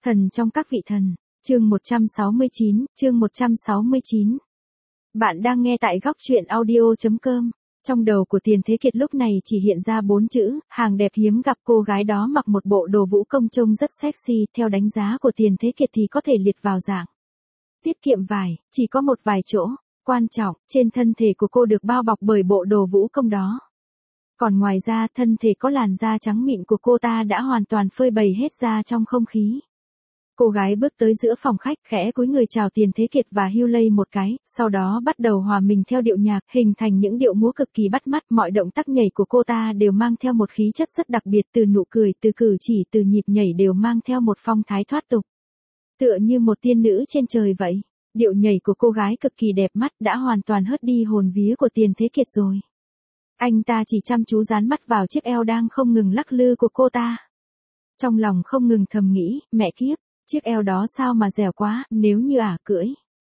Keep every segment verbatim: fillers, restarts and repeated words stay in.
Thần trong các vị thần, chương một trăm sáu mươi chín, chương một trăm sáu mươi chín. Bạn đang nghe tại góc truyện audio chấm com. Trong đầu của Tiền Thế Kiệt lúc này chỉ hiện ra bốn chữ, hàng đẹp hiếm gặp. Cô gái đó mặc một bộ đồ vũ công trông rất sexy, theo đánh giá của Tiền Thế Kiệt thì có thể liệt vào dạng tiết kiệm vải, chỉ có một vài chỗ. Quan trọng, trên thân thể của cô được bao bọc bởi bộ đồ vũ công đó. Còn ngoài ra, thân thể có làn da trắng mịn của cô ta đã hoàn toàn phơi bày hết ra trong không khí. Cô gái bước tới giữa phòng khách, khẽ cúi người chào Tiền Thế Kiệt và Hughley một cái, sau đó bắt đầu hòa mình theo điệu nhạc, hình thành những điệu múa cực kỳ bắt mắt. Mọi động tác nhảy của cô ta đều mang theo một khí chất rất đặc biệt, từ nụ cười, từ cử chỉ, từ nhịp nhảy đều mang theo một phong thái thoát tục. Tựa như một tiên nữ trên trời vậy. Điệu nhảy của cô gái cực kỳ đẹp mắt, đã hoàn toàn hớt đi hồn vía của Tiền Thế Kiệt rồi. Anh ta chỉ chăm chú dán mắt vào chiếc eo đang không ngừng lắc lư của cô ta. Trong lòng không ngừng thầm nghĩ, mẹ kiếp, chiếc eo đó sao mà dẻo quá, nếu như ả cưỡi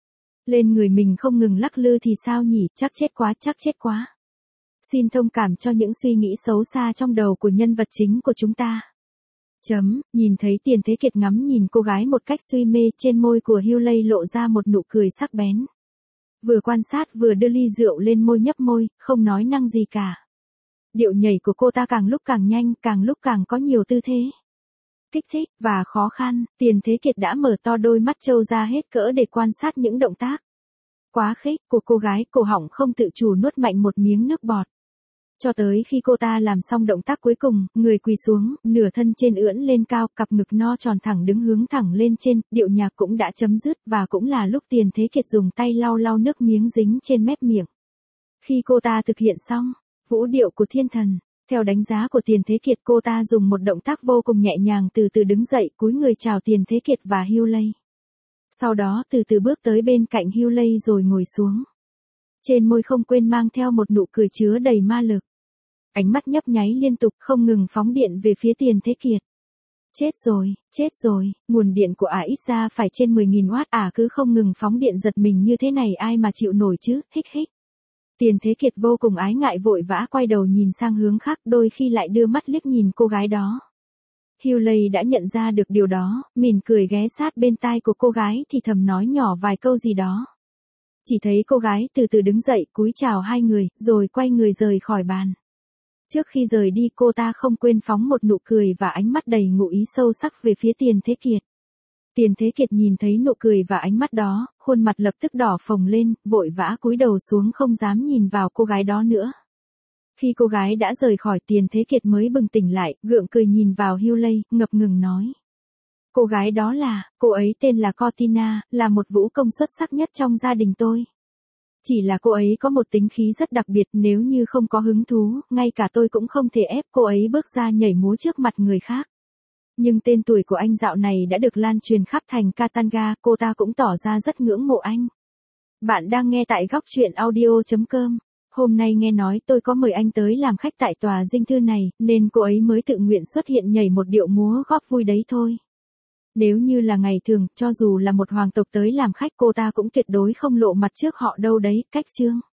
lên người mình không ngừng lắc lư thì sao nhỉ, chắc chết quá, chắc chết quá. Xin thông cảm cho những suy nghĩ xấu xa trong đầu của nhân vật chính của chúng ta. Chấm, nhìn thấy Tiền Thế Kiệt ngắm nhìn cô gái một cách suy mê, trên môi của Hughley lộ ra một nụ cười sắc bén. Vừa quan sát vừa đưa ly rượu lên môi nhấp môi, không nói năng gì cả. Điệu nhảy của cô ta càng lúc càng nhanh, càng lúc càng có nhiều tư thế kích thích và khó khăn. Tiền Thế Kiệt đã mở to đôi mắt trâu ra hết cỡ để quan sát những động tác quá khích của cô gái, cổ họng không tự chủ nuốt mạnh một miếng nước bọt. Cho tới khi cô ta làm xong động tác cuối cùng, người quỳ xuống, nửa thân trên ưỡn lên cao, cặp ngực no tròn thẳng đứng hướng thẳng lên trên, điệu nhạc cũng đã chấm dứt và cũng là lúc Tiền Thế Kiệt dùng tay lau lau nước miếng dính trên mép miệng. Khi cô ta thực hiện xong vũ điệu của thiên thần, theo đánh giá của Tiền Thế Kiệt, cô ta dùng một động tác vô cùng nhẹ nhàng từ từ đứng dậy, cúi người chào Tiền Thế Kiệt và Hughley. Sau đó từ từ bước tới bên cạnh Hughley rồi ngồi xuống. Trên môi không quên mang theo một nụ cười chứa đầy ma lực. Ánh mắt nhấp nháy liên tục, không ngừng phóng điện về phía Tiền Thế Kiệt. Chết rồi, chết rồi, nguồn điện của ả ít ra phải trên mười nghìn oát, ả cứ không ngừng phóng điện giật mình như thế này ai mà chịu nổi chứ, hích hích. Tiền Thế Kiệt vô cùng ái ngại vội vã quay đầu nhìn sang hướng khác, đôi khi lại đưa mắt liếc nhìn cô gái đó. Hughley đã nhận ra được điều đó, mỉm cười ghé sát bên tai của cô gái thì thầm nói nhỏ vài câu gì đó. Chỉ thấy cô gái từ từ đứng dậy, cúi chào hai người, rồi quay người rời khỏi bàn. Trước khi rời đi, cô ta không quên phóng một nụ cười và ánh mắt đầy ngụ ý sâu sắc về phía Tiền Thế Kiệt. Tiền Thế Kiệt nhìn thấy nụ cười và ánh mắt đó, khuôn mặt lập tức đỏ phồng lên, vội vã cúi đầu xuống không dám nhìn vào cô gái đó nữa. Khi cô gái đã rời khỏi, Tiền Thế Kiệt mới bừng tỉnh lại, gượng cười nhìn vào Hughley, ngập ngừng nói. Cô gái đó là, cô ấy tên là Cortina, là một vũ công xuất sắc nhất trong gia đình tôi. Chỉ là cô ấy có một tính khí rất đặc biệt, nếu như không có hứng thú, ngay cả tôi cũng không thể ép cô ấy bước ra nhảy múa trước mặt người khác. Nhưng tên tuổi của anh dạo này đã được lan truyền khắp thành Katanga, cô ta cũng tỏ ra rất ngưỡng mộ anh. Bạn đang nghe tại góc truyện audio chấm com. Hôm nay nghe nói tôi có mời anh tới làm khách tại tòa dinh thư này, nên cô ấy mới tự nguyện xuất hiện nhảy một điệu múa góp vui đấy thôi. Nếu như là ngày thường, cho dù là một hoàng tộc tới làm khách, cô ta cũng tuyệt đối không lộ mặt trước họ đâu đấy, cách chương.